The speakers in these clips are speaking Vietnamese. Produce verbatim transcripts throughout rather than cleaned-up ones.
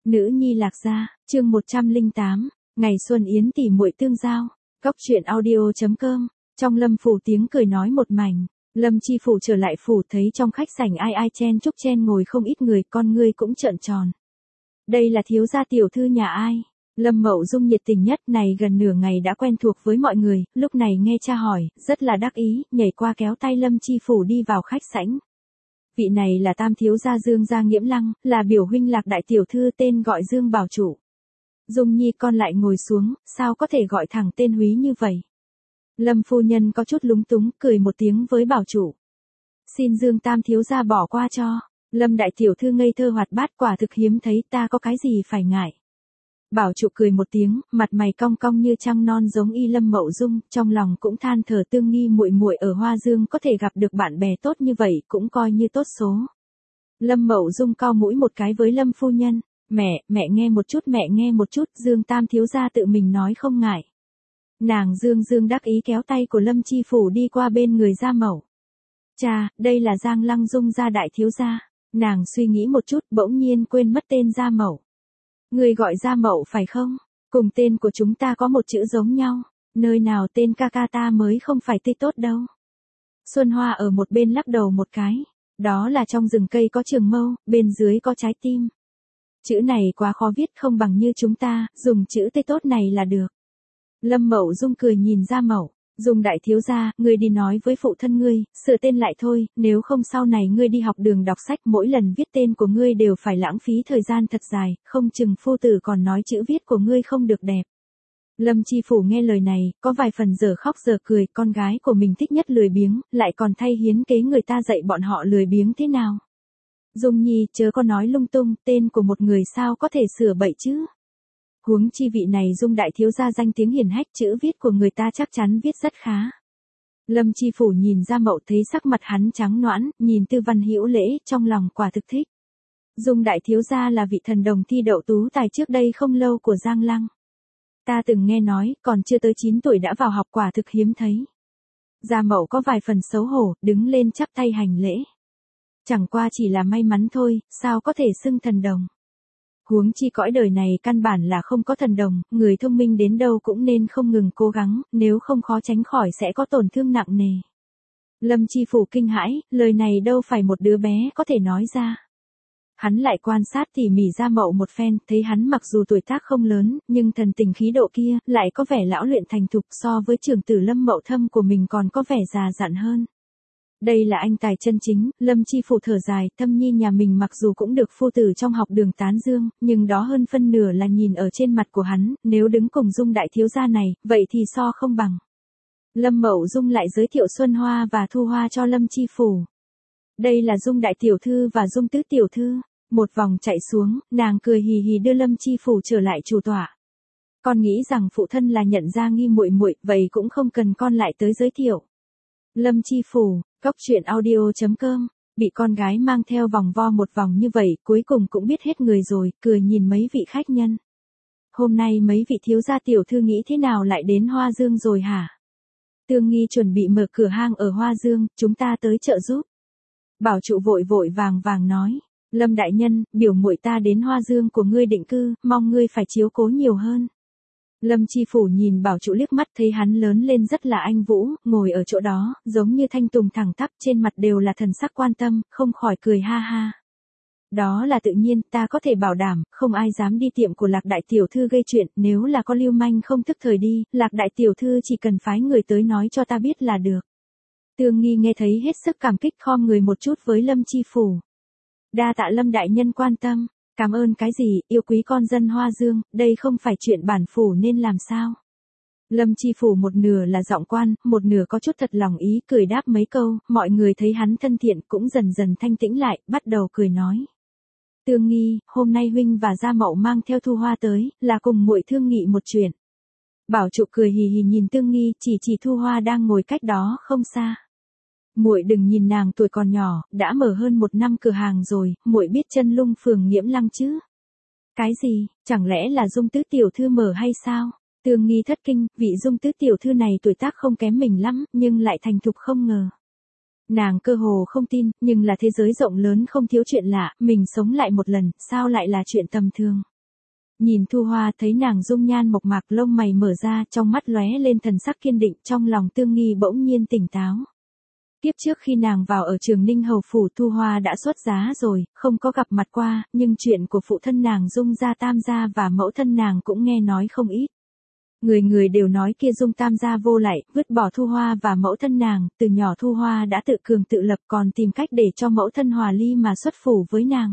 Nữ nhi Lạc Gia, chương một trăm lẻ tám, ngày xuân yến tỉ muội tương giao. Góc truyện audio chấm com. Trong Lâm phủ tiếng cười nói một mảnh. Lâm Chi Phủ trở lại phủ thấy trong khách sảnh ai ai chen chúc chen ngồi không ít người, con ngươi cũng trợn tròn. Đây là thiếu gia tiểu thư nhà ai? Lâm Mậu Dung nhiệt tình nhất, này gần nửa ngày đã quen thuộc với mọi người, lúc này nghe cha hỏi, rất là đắc ý, nhảy qua kéo tay Lâm Chi Phủ đi vào khách sảnh. Vị này là tam thiếu gia Dương gia Nghiễm Lăng, là biểu huynh Lạc đại tiểu thư, tên gọi Dương Bảo Chủ. Dung Nhi con lại ngồi xuống, sao có thể gọi thẳng tên húy như vậy? Lâm phu nhân có chút lúng túng, cười một tiếng với Bảo Chủ. Xin Dương tam thiếu gia bỏ qua cho. Lâm đại tiểu thư ngây thơ hoạt bát, quả thực hiếm thấy, ta có cái gì phải ngại. Bảo Chủ cười một tiếng, mặt mày cong cong như trăng non giống y Lâm Mậu Dung, trong lòng cũng than thở Tương Nghi muội muội ở Hoa Dương có thể gặp được bạn bè tốt như vậy cũng coi như tốt số. Lâm Mậu Dung cau mũi một cái với Lâm phu nhân, mẹ, mẹ nghe một chút, mẹ nghe một chút, Dương tam thiếu gia tự mình nói không ngại. Nàng Dương Dương đắc ý kéo tay của Lâm Chi Phủ đi qua bên người Gia Mậu. Cha, đây là Giang Lăng Dung gia đại thiếu gia. Nàng suy nghĩ một chút, bỗng nhiên quên mất tên Gia Mậu. Người gọi Gia Mậu phải không? Cùng tên của chúng ta có một chữ giống nhau. Nơi nào tên ca ca ta mới không phải tê tốt đâu. Xuân Hoa ở một bên lắc đầu một cái. Đó là trong rừng cây có trường mâu, bên dưới có trái tim. Chữ này quá khó viết, không bằng như chúng ta, dùng chữ tê tốt này là được. Lâm Mậu Dung cười nhìn Gia Mậu. Dung đại thiếu gia, ngươi đi nói với phụ thân ngươi, sửa tên lại thôi, nếu không sau này ngươi đi học đường đọc sách mỗi lần viết tên của ngươi đều phải lãng phí thời gian thật dài, không chừng phu tử còn nói chữ viết của ngươi không được đẹp. Lâm Chi Phủ nghe lời này, có vài phần giờ khóc giờ cười, con gái của mình thích nhất lười biếng, lại còn thay hiến kế người ta dạy bọn họ lười biếng thế nào. Dung Nhi, chớ có nói lung tung, tên của một người sao có thể sửa bậy chứ. Huống chi vị này Dung đại thiếu gia danh tiếng hiển hách, chữ viết của người ta chắc chắn viết rất khá. Lâm Chi Phủ nhìn Gia Mậu thấy sắc mặt hắn trắng noãn, nhìn Tư Văn Hữu Lễ, trong lòng quả thực thích. Dung đại thiếu gia là vị thần đồng thi đậu tú tài trước đây không lâu của Giang Lăng. Ta từng nghe nói, còn chưa tới chín tuổi đã vào học, quả thực hiếm thấy. Gia Mậu có vài phần xấu hổ, đứng lên chắp tay hành lễ. Chẳng qua chỉ là may mắn thôi, sao có thể xưng thần đồng. Huống chi cõi đời này căn bản là không có thần đồng, người thông minh đến đâu cũng nên không ngừng cố gắng, nếu không khó tránh khỏi sẽ có tổn thương nặng nề. Lâm Chi Phủ kinh hãi, lời này đâu phải một đứa bé có thể nói ra. Hắn lại quan sát tỉ mỉ Gia Mậu một phen, thấy hắn mặc dù tuổi tác không lớn, nhưng thần tình khí độ kia, lại có vẻ lão luyện thành thục, so với trưởng tử Lâm Mậu Thâm của mình còn có vẻ già dặn hơn. Đây là anh tài chân chính. Lâm Chi Phủ thở dài, Thâm Nhi nhà mình mặc dù cũng được phu tử trong học đường tán dương, nhưng đó hơn phân nửa là nhìn ở trên mặt của hắn, nếu đứng cùng Dung đại thiếu gia này, vậy thì so không bằng. Lâm Mậu Dung lại giới thiệu Xuân Hoa và Thu Hoa cho Lâm Chi Phủ. Đây là Dung đại tiểu thư và Dung tứ tiểu thư. Một vòng chạy xuống, nàng cười hì hì đưa Lâm Chi Phủ trở lại chủ tọa. Con nghĩ rằng phụ thân là nhận ra nghi muội muội, vậy cũng không cần con lại tới giới thiệu. Lâm Chi Phủ, góc truyện audio chấm com, bị con gái mang theo vòng vo một vòng như vậy, cuối cùng cũng biết hết người rồi, cười nhìn mấy vị khách nhân. Hôm nay mấy vị thiếu gia tiểu thư nghĩ thế nào lại đến Hoa Dương rồi hả? Tương Nghi chuẩn bị mở cửa hang ở Hoa Dương, chúng ta tới trợ giúp. Bảo Trụ vội vội vàng vàng nói, Lâm đại nhân, biểu muội ta đến Hoa Dương của ngươi định cư, mong ngươi phải chiếu cố nhiều hơn. Lâm Chi Phủ nhìn Bảo Trụ liếc mắt, thấy hắn lớn lên rất là anh vũ, ngồi ở chỗ đó, giống như thanh tùng thẳng tắp, trên mặt đều là thần sắc quan tâm, không khỏi cười ha ha. Đó là tự nhiên, ta có thể bảo đảm, không ai dám đi tiệm của Lạc đại tiểu thư gây chuyện, nếu là có lưu manh không thức thời đi, Lạc đại tiểu thư chỉ cần phái người tới nói cho ta biết là được. Tương Nghi nghe thấy hết sức cảm kích, khom người một chút với Lâm Chi Phủ. Đa tạ Lâm đại nhân quan tâm. Cảm ơn cái gì, yêu quý con dân Hoa Dương, đây không phải chuyện bản phủ nên làm sao. Lâm Chi Phủ một nửa là giọng quan, một nửa có chút thật lòng ý, cười đáp mấy câu, mọi người thấy hắn thân thiện cũng dần dần thanh tĩnh lại, bắt đầu cười nói. Tương Nghi, hôm nay huynh và Gia Mậu mang theo Thu Hoa tới, là cùng muội thương nghị một chuyện. Bảo Trụ cười hì hì nhìn Tương Nghi, chỉ chỉ Thu Hoa đang ngồi cách đó không xa. Muội đừng nhìn nàng tuổi còn nhỏ, đã mở hơn một năm cửa hàng rồi, muội biết Chân Lung phường Nghiễm Lăng chứ? Cái gì, chẳng lẽ là Dung tứ tiểu thư mở hay sao? Tương Nghi thất kinh, vị Dung tứ tiểu thư này tuổi tác không kém mình lắm, nhưng lại thành thục không ngờ. Nàng cơ hồ không tin, nhưng là thế giới rộng lớn không thiếu chuyện lạ, mình sống lại một lần, sao lại là chuyện tầm thường? Nhìn Thu Hoa thấy nàng dung nhan mộc mạc lông mày mở ra trong mắt lóe lên thần sắc kiên định trong lòng Tương Nghi bỗng nhiên tỉnh táo. Tiếp trước khi nàng vào ở Trường Ninh Hầu Phủ Thu Hoa đã xuất giá rồi, không có gặp mặt qua, nhưng chuyện của phụ thân nàng Dung gia Tam gia và mẫu thân nàng cũng nghe nói không ít. Người người đều nói kia Dung Tam gia vô lại, vứt bỏ Thu Hoa và mẫu thân nàng, từ nhỏ Thu Hoa đã tự cường tự lập còn tìm cách để cho mẫu thân hòa ly mà xuất phủ với nàng.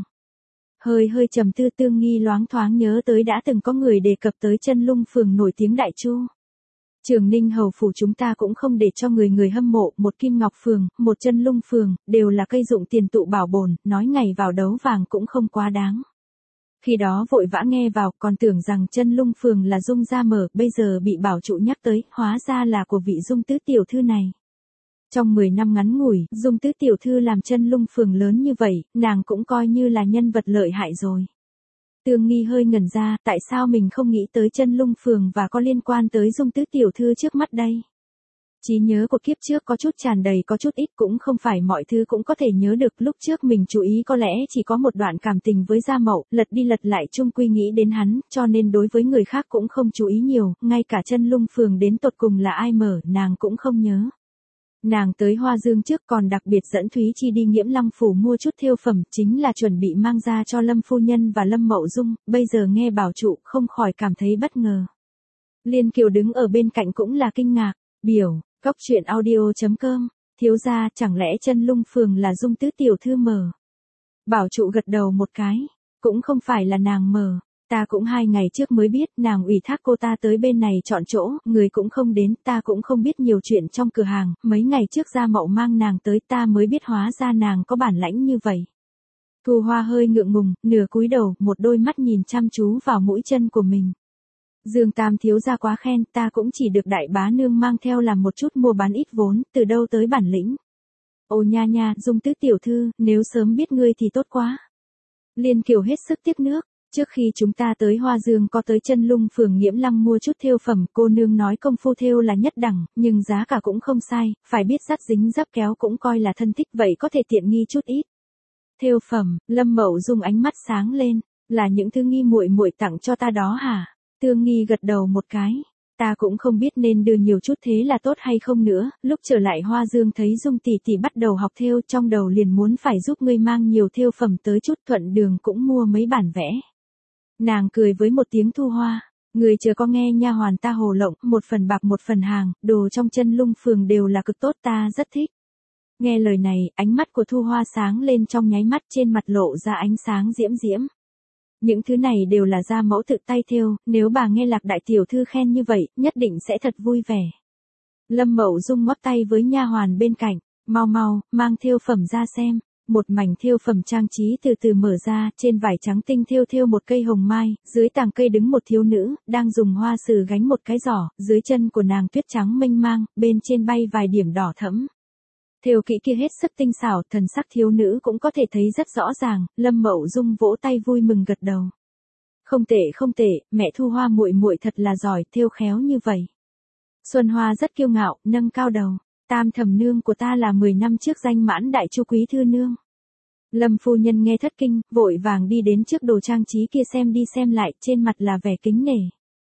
Hơi hơi trầm tư Tương Nghi loáng thoáng nhớ tới đã từng có người đề cập tới Chân Lung Phường nổi tiếng Đại Chu. Trường Ninh Hầu Phủ chúng ta cũng không để cho người người hâm mộ, một Kim Ngọc Phường, một Chân Lung Phường, đều là cây dụng tiền tụ bảo bồn, nói ngày vào đấu vàng cũng không quá đáng. Khi đó vội vã nghe vào, còn tưởng rằng Chân Lung Phường là Dung gia mở, bây giờ bị bảo trụ nhắc tới, hóa ra là của vị Dung tứ tiểu thư này. Trong mười năm ngắn ngủi, Dung tứ tiểu thư làm Chân Lung Phường lớn như vậy, nàng cũng coi như là nhân vật lợi hại rồi. Tương Nghi hơi ngẩn ra, tại sao mình không nghĩ tới Chân Lung Phường và có liên quan tới Dung tứ tiểu thư trước mắt đây? Trí nhớ của kiếp trước có chút tràn đầy có chút ít cũng không phải mọi thứ cũng có thể nhớ được, lúc trước mình chú ý có lẽ chỉ có một đoạn cảm tình với Gia Mậu, lật đi lật lại chung quy nghĩ đến hắn, cho nên đối với người khác cũng không chú ý nhiều, ngay cả Chân Lung Phường đến tột cùng là ai mở, nàng cũng không nhớ. Nàng tới Hoa Dương trước còn đặc biệt dẫn Thúy Chi đi Nghiễm Lăng Phủ mua chút thêu phẩm, chính là chuẩn bị mang ra cho Lâm phu nhân và Lâm Mậu Dung, bây giờ nghe bảo trụ không khỏi cảm thấy bất ngờ. Liên Kiều đứng ở bên cạnh cũng là kinh ngạc, biểu, cóc truyện audio chấm com, thiếu gia chẳng lẽ Chân Lung Phường là Dung tứ tiểu thư mở. Bảo trụ gật đầu một cái, cũng không phải là nàng mở. Ta cũng hai ngày trước mới biết, nàng ủy thác cô ta tới bên này chọn chỗ, người cũng không đến, ta cũng không biết nhiều chuyện trong cửa hàng, mấy ngày trước Gia Mậu mang nàng tới ta mới biết hóa ra nàng có bản lãnh như vậy. Thu Hoa hơi ngượng ngùng, nửa cúi đầu, một đôi mắt nhìn chăm chú vào mũi chân của mình. Dương Tam thiếu gia quá khen, ta cũng chỉ được đại bá nương mang theo làm một chút mua bán ít vốn, từ đâu tới bản lĩnh. Ồ nha nha, Dung tứ tiểu thư, nếu sớm biết ngươi thì tốt quá. Liên Kiều hết sức tiếc nước. Trước khi chúng ta tới Hoa Dương có tới Chân Lung Phường Nghiễm Lăng mua chút thêu phẩm, cô nương nói công phu thêu là nhất đẳng, nhưng giá cả cũng không sai, phải biết dắt dính dắp kéo cũng coi là thân thích, vậy có thể tiện nghi chút ít. Thêu phẩm, Lâm Mậu Dung ánh mắt sáng lên, là những thứ Nghi muội muội tặng cho ta đó hả? Tương Nghi gật đầu một cái. Ta cũng không biết nên đưa nhiều chút thế là tốt hay không nữa, lúc trở lại Hoa Dương thấy Dung tỷ tỷ bắt đầu học thêu, trong đầu liền muốn phải giúp ngươi mang nhiều thêu phẩm tới chút, thuận đường cũng mua mấy bản vẽ. Nàng cười với một tiếng Thu Hoa, người chờ có nghe nha hoàn ta hồ lộng, một phần bạc một phần hàng, đồ trong Chân Lung Phường đều là cực tốt, ta rất thích. Nghe lời này, ánh mắt của Thu Hoa sáng lên trong nháy mắt, trên mặt lộ ra ánh sáng diễm diễm. Những thứ này đều là Gia mẫu tự tay thêu, nếu bà nghe Lạc đại tiểu thư khen như vậy, nhất định sẽ thật vui vẻ. Lâm Mậu Dung ngoắc tay với nha hoàn bên cạnh, mau mau, mang thêu phẩm ra xem. Một mảnh thêu phẩm trang trí từ từ mở ra, trên vải trắng tinh thêu thêu một cây hồng mai, dưới tàng cây đứng một thiếu nữ, đang dùng hoa sừ gánh một cái giỏ, dưới chân của nàng tuyết trắng mênh mang, bên trên bay vài điểm đỏ thẫm. Thêu kỹ kia hết sức tinh xảo, thần sắc thiếu nữ cũng có thể thấy rất rõ ràng, Lâm Mậu Dung vỗ tay vui mừng gật đầu. Không tệ không tệ, mẹ Thu Hoa muội muội thật là giỏi, thêu khéo như vậy. Xuân Hoa rất kiêu ngạo, nâng cao đầu. Tam thẩm nương của ta là mười năm trước danh mãn đại chu quý thư nương. Lâm phu nhân nghe thất kinh, vội vàng đi đến trước đồ trang trí kia xem đi xem lại, trên mặt là vẻ kính nể.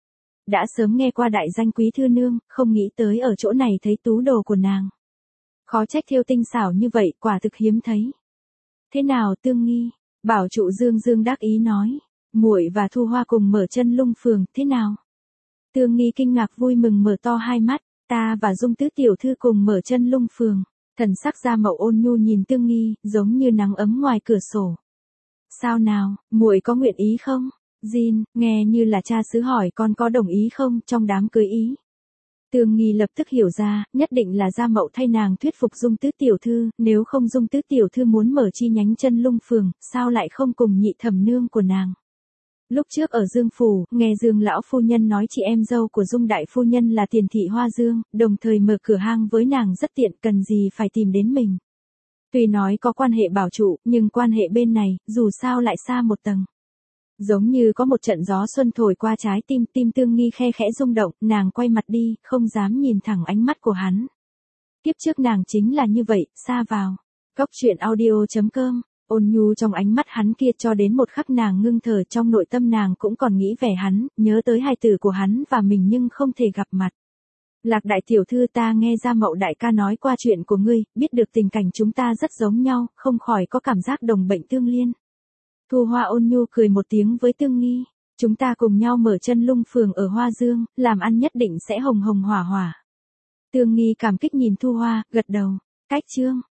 Đã sớm nghe qua đại danh quý thư nương, không nghĩ tới ở chỗ này thấy tú đồ của nàng. Khó trách thêu tinh xảo như vậy, quả thực hiếm thấy. Thế nào Tương Nghi? Bảo trụ Dương Dương đắc ý nói, muội và Thu Hoa cùng mở Chân Lung Phường, thế nào? Tương Nghi kinh ngạc vui mừng mở to hai mắt. Ta và Dung tứ tiểu thư cùng mở Chân Lung Phường. Thần sắc Gia Mậu ôn nhu nhìn Tương Nghi, giống như nắng ấm ngoài cửa sổ. Sao nào, muội có nguyện ý không? Jin, nghe như là cha xứ hỏi con có đồng ý không trong đám cưới ý. Tương Nghi lập tức hiểu ra, nhất định là Gia Mậu thay nàng thuyết phục Dung tứ tiểu thư, nếu không Dung tứ tiểu thư muốn mở chi nhánh Chân Lung Phường, sao lại không cùng nhị thẩm nương của nàng. Lúc trước ở Dương Phủ, nghe Dương lão phu nhân nói chị em dâu của Dung đại phu nhân là Tiền thị Hoa Dương, đồng thời mở cửa hang với nàng rất tiện, cần gì phải tìm đến mình. Tuy nói có quan hệ bảo trụ, nhưng quan hệ bên này, dù sao lại xa một tầng. Giống như có một trận gió xuân thổi qua trái tim, tim Tương Nghi khe khẽ rung động, nàng quay mặt đi, không dám nhìn thẳng ánh mắt của hắn. Kiếp trước nàng chính là như vậy, xa vào. Cóc truyện audio chấm com Ôn nhu trong ánh mắt hắn kia cho đến một khắc nàng ngưng thở, trong nội tâm nàng cũng còn nghĩ về hắn, nhớ tới hài tử của hắn và mình nhưng không thể gặp mặt. Lạc đại tiểu thư, ta nghe ra Mậu đại ca nói qua chuyện của ngươi, biết được tình cảnh chúng ta rất giống nhau, không khỏi có cảm giác đồng bệnh tương liên. Thu Hoa ôn nhu cười một tiếng với Tương Nghi, chúng ta cùng nhau mở chân lung phường ở Hoa Dương, làm ăn nhất định sẽ hồng hồng hỏa hỏa. Tương Nghi cảm kích nhìn Thu Hoa, gật đầu, cách chương.